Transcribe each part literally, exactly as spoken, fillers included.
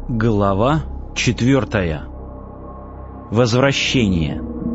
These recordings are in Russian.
Глава четвертая. Возвращение.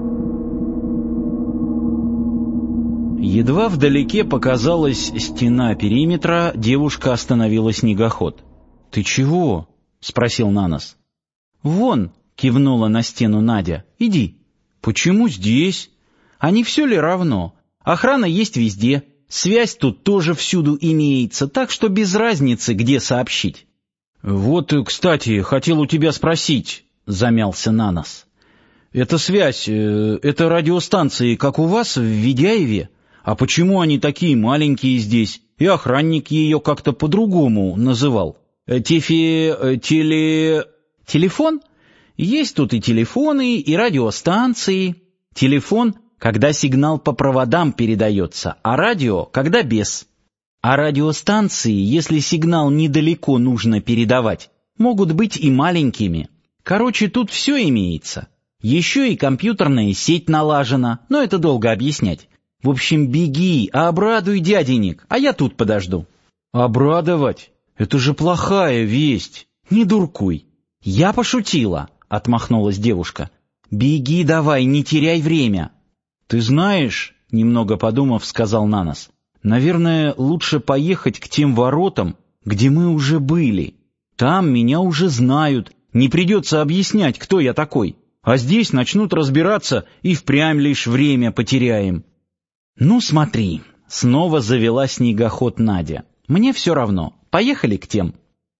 Едва вдалеке показалась стена периметра, девушка остановила снегоход. «Ты чего?» — спросил Нанос. «Вон!» — кивнула на стену Надя. «Иди». «Почему здесь? А не все ли равно? Охрана есть везде, связь тут тоже всюду имеется, так что без разницы, где сообщить». «Вот, кстати, хотел у тебя спросить», — замялся Нанос. «Эта связь, э, это радиостанции, как у вас в Ведяеве? А почему они такие маленькие здесь? И охранник ее как-то по-другому называл. Тефи... э, теле... Телефон? Есть тут и телефоны, и радиостанции. Телефон, когда сигнал по проводам передается, а радио, когда без. А радиостанции, если сигнал недалеко нужно передавать, могут быть и маленькими. Короче, тут все имеется. Еще и компьютерная сеть налажена, но это долго объяснять. В общем, беги, обрадуй дяденек, а я тут подожду». «Обрадовать? Это же плохая весть. Не дуркуй». «Я пошутила», — отмахнулась девушка. «Беги давай, не теряй время». «Ты знаешь», — немного подумав, сказал Нанос, «наверное, лучше поехать к тем воротам, где мы уже были. Там меня уже знают, не придется объяснять, кто я такой. А здесь начнут разбираться, и впрямь лишь время потеряем». «Ну смотри», — снова завела снегоход Надя. «Мне все равно. Поехали к тем».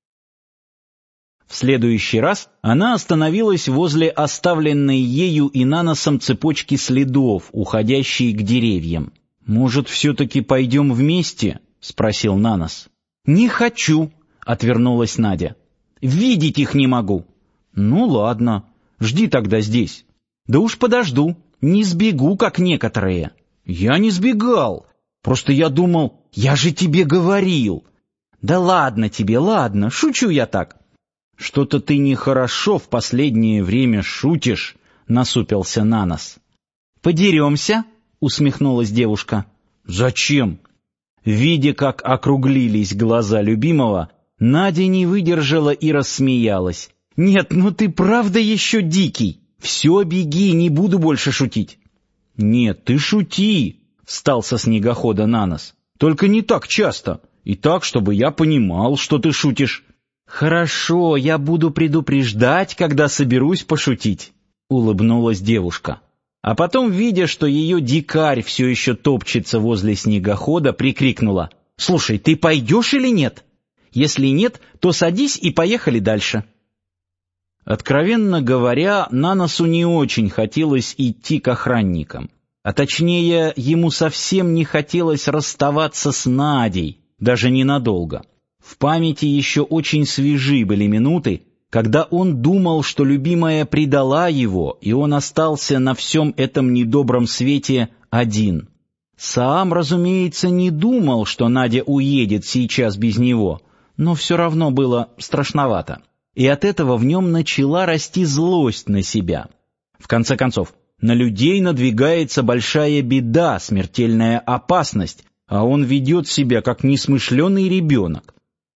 В следующий раз она остановилась возле оставленной ею и Наносом цепочки следов, уходящей к деревьям. «Может, все-таки пойдем вместе?» — спросил Нанос. «Не хочу», — отвернулась Надя. «Видеть их не могу». «Ну ладно, жди тогда здесь». «Да уж подожду, не сбегу, как некоторые». «Я не сбегал, просто я думал, я же тебе говорил». «Да ладно тебе, ладно, шучу я так». «Что-то ты нехорошо в последнее время шутишь», — насупился Нанос. «Подеремся?» — усмехнулась девушка. «Зачем?» Видя, как округлились глаза любимого, Надя не выдержала и рассмеялась. «Нет, ну ты правда еще дикий. Все, беги, не буду больше шутить». «Нет, ты шути», — встал со снегохода Нанос. «Только не так часто, и так, чтобы я понимал, что ты шутишь». «Хорошо, я буду предупреждать, когда соберусь пошутить», — улыбнулась девушка. А потом, видя, что ее дикарь все еще топчется возле снегохода, прикрикнула: «Слушай, ты пойдешь или нет? Если нет, то садись и поехали дальше». Откровенно говоря, Наносу не очень хотелось идти к охранникам. А точнее, ему совсем не хотелось расставаться с Надей, даже ненадолго. В памяти еще очень свежи были минуты, когда он думал, что любимая предала его, и он остался на всем этом недобром свете один. Саам, разумеется, не думал, что Надя уедет сейчас без него, но все равно было страшновато. И от этого в нем начала расти злость на себя. В конце концов, на людей надвигается большая беда, смертельная опасность, а он ведет себя как несмышленый ребенок.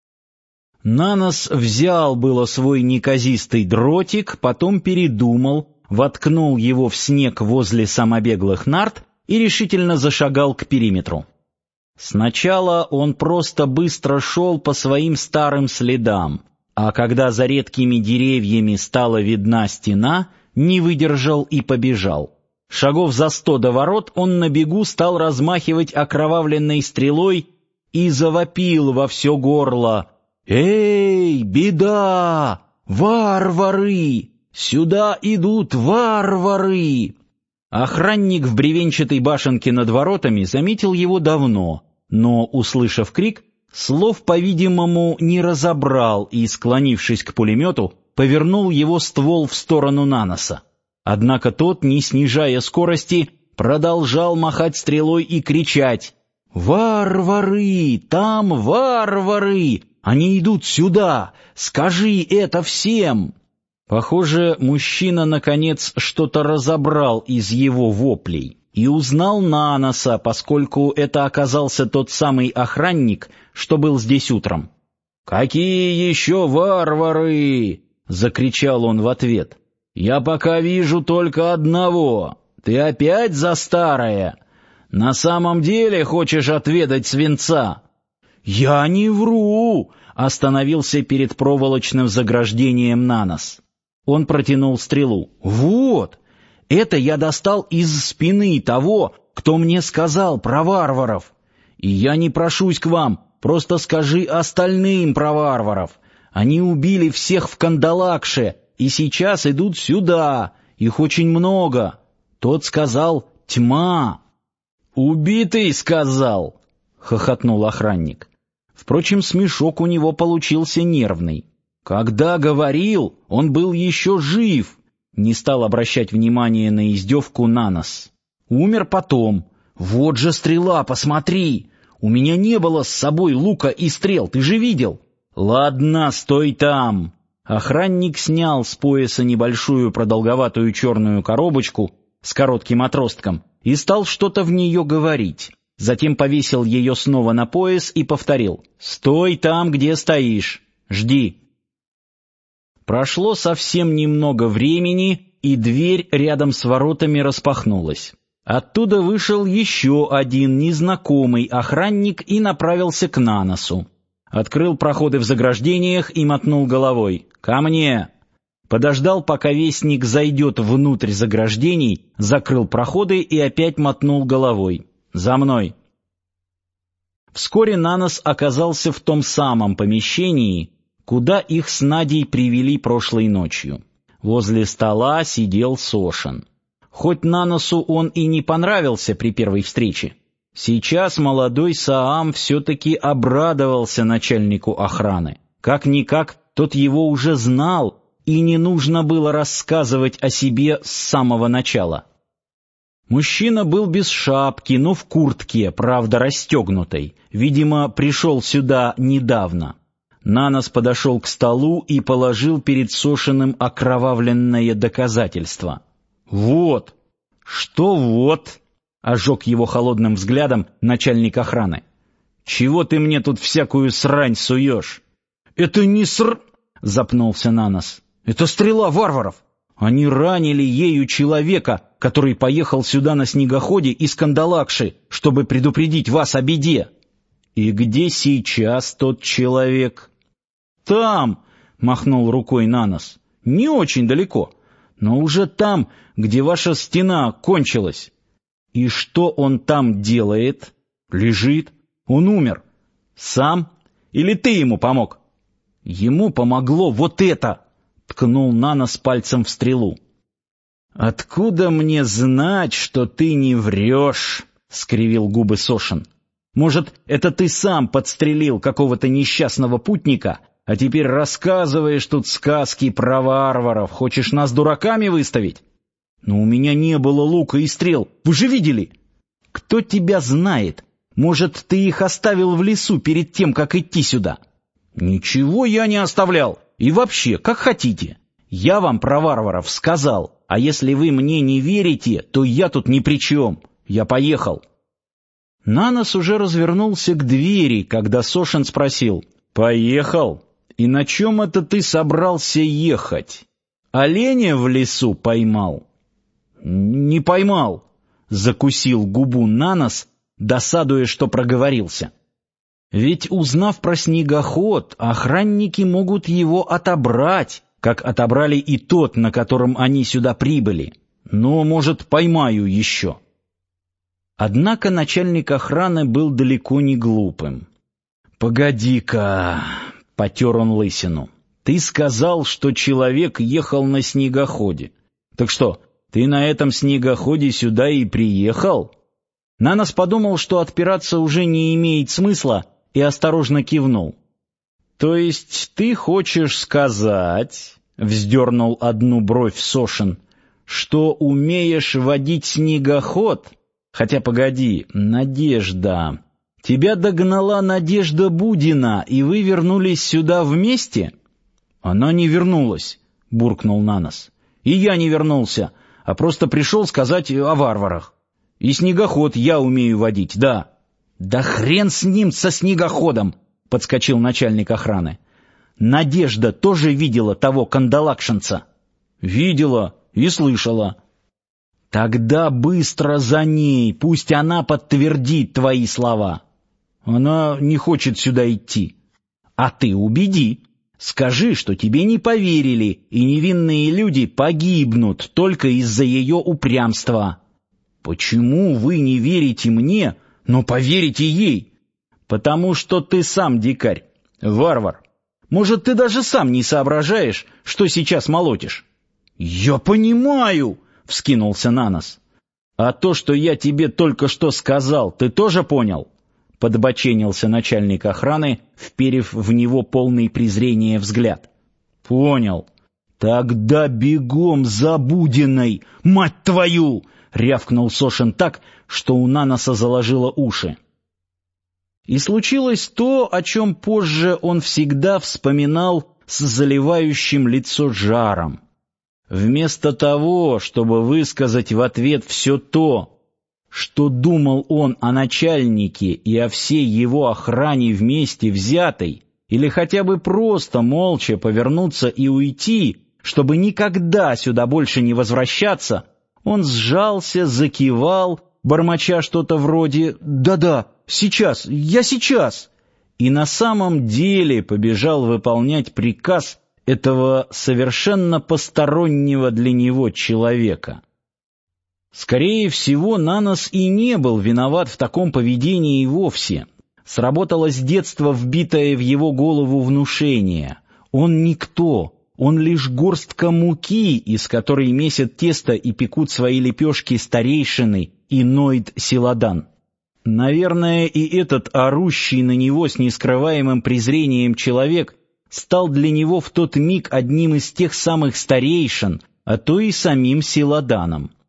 Нанос взял было свой неказистый дротик, потом передумал, воткнул его в снег возле самобеглых нарт и решительно зашагал к периметру. Сначала он просто быстро шел по своим старым следам, а когда за редкими деревьями стала видна стена, не выдержал и побежал. Шагов за сто до ворот он на бегу стал размахивать окровавленной стрелой и завопил во все горло: «Эй, беда! Варвары! Сюда идут варвары!» Охранник в бревенчатой башенке над воротами заметил его давно, но, услышав крик, слов, по-видимому, не разобрал и, склонившись к пулемету, повернул его ствол в сторону Наноса. Однако тот, не снижая скорости, продолжал махать стрелой и кричать: «Варвары! Там варвары! Они идут сюда! Скажи это всем!» Похоже, мужчина, наконец, что-то разобрал из его воплей и узнал Наноса, поскольку это оказался тот самый охранник, что был здесь утром. «Какие еще варвары? — закричал он в ответ. «Я пока вижу только одного. Ты опять за старое? На самом деле хочешь отведать свинца?» «Я не вру!» — остановился перед проволочным заграждением Нанос. Он протянул стрелу. «Вот! Это я достал из спины того, кто мне сказал про варваров. И я не прошусь к вам, просто скажи остальным про варваров. Они убили всех в Кандалакше и сейчас идут сюда. Их очень много. Тот сказал «тьма». «Убитый сказал», — хохотнул охранник. Впрочем, смешок у него получился нервный. Когда говорил, он был еще жив. Не стал обращать внимания на издевку Нанос. Умер потом. Вот же стрела, посмотри. У меня не было с собой лука и стрел, ты же видел. Ладно, стой там. Охранник снял с пояса небольшую продолговатую черную коробочку с коротким отростком и стал что-то в нее говорить. Затем повесил ее снова на пояс и повторил: «Стой там, где стоишь. Жди». Прошло совсем немного времени, и дверь рядом с воротами распахнулась. Оттуда вышел еще один незнакомый охранник и направился к Наносу. Открыл проходы в заграждениях и мотнул головой. «Ко мне!» Подождал, пока вестник зайдет внутрь заграждений, закрыл проходы и опять мотнул головой. «За мной!» Вскоре Нанос оказался в том самом помещении, куда их с Надей привели прошлой ночью. Возле стола сидел Сошин. Хоть Наносу он и не понравился при первой встрече, сейчас молодой Саам все-таки обрадовался начальнику охраны. Как-никак тот его уже знал, и не нужно было рассказывать о себе с самого начала. Мужчина был без шапки, но в куртке, правда расстегнутой. Видимо, пришел сюда недавно. Нанос подошел к столу и положил перед Сошиным окровавленное доказательство. «Вот!» «Что вот?» — ожег его холодным взглядом начальник охраны. «Чего ты мне тут всякую срань суешь?» «Это не ср...» — запнулся Нанос. «Это стрела варваров! Они ранили ею человека, который поехал сюда на снегоходе из Кандалакши, чтобы предупредить вас о беде». «И где сейчас тот человек?» «Там!» — махнул рукой Нанос. «Не очень далеко, но уже там, где ваша стена кончилась». «И что он там делает?» «Лежит. Он умер. Сам? Или ты ему помог?» «Ему помогло вот это!» — ткнул Нанос пальцем в стрелу. «Откуда мне знать, что ты не врешь?» — скривил губы Сошин. «Может, это ты сам подстрелил какого-то несчастного путника, а теперь рассказываешь тут сказки про варваров, хочешь нас дураками выставить? Но у меня не было лука и стрел, вы же видели? Кто тебя знает? Может, ты их оставил в лесу перед тем, как идти сюда?» «Ничего я не оставлял. И вообще, как хотите. Я вам про варваров сказал, а если вы мне не верите, то я тут ни при чем. Я поехал». Нанос уже развернулся к двери, когда Сошин спросил: «Поехал? И на чем это ты собрался ехать? Оленя в лесу поймал?» «Не поймал», — закусил губу Нанос, досадуя, что проговорился. «Ведь, узнав про снегоход, охранники могут его отобрать, как отобрали и тот, на котором они сюда прибыли. Но, может, поймаю еще». Однако начальник охраны был далеко не глупым. «Погоди-ка», — потер он лысину, — «ты сказал, что человек ехал на снегоходе. Так что, ты на этом снегоходе сюда и приехал?» Нанос подумал, что отпираться уже не имеет смысла, и осторожно кивнул. «То есть ты хочешь сказать, — вздернул одну бровь Сошин, — что умеешь водить снегоход? Хотя погоди, Надежда. Тебя догнала Надежда Будина, и вы вернулись сюда вместе?» «Она не вернулась», — буркнул Нанос. «И я не вернулся, а просто пришел сказать о варварах. И снегоход я умею водить, да». «Да хрен с ним, со снегоходом!» — подскочил начальник охраны. Надежда тоже видела того кандалакшинца? Видела и слышала. Тогда быстро за ней, пусть она подтвердит твои слова. Она не хочет сюда идти. А ты убеди. Скажи, что тебе не поверили, и невинные люди погибнут только из-за ее упрямства. Почему вы не верите мне, но поверите ей? Потому что ты сам дикарь, варвар. Может, ты даже сам не соображаешь, что сейчас молотишь? Я понимаю, вскинулся Нанос. А то, что я тебе только что сказал, ты тоже понял? Подбоченился начальник охраны, вперев в него полный презрения взгляд. Понял. Тогда бегом за Будиной, мать твою! Рявкнул Сошин так, что у Наноса заложило уши. И случилось то, о чем позже он всегда вспоминал с заливающим лицо жаром. Вместо того, чтобы высказать в ответ все то, что думал он о начальнике и о всей его охране вместе взятой, или хотя бы просто молча повернуться и уйти, чтобы никогда сюда больше не возвращаться, он сжался, закивал, бормоча что-то вроде «Да-да, сейчас, я сейчас!» и на самом деле побежал выполнять приказ этого совершенно постороннего для него человека. Скорее всего, Нанос и не был виноват в таком поведении и вовсе. Сработало с детства вбитое в его голову внушение. Он никто, он лишь горстка муки, из которой месят тесто и пекут свои лепешки старейшины и Ноид Силадан. Наверное, и этот орущий на него с нескрываемым презрением человек стал для него в тот миг одним из тех самых старейшин, а то и самим Силаданом.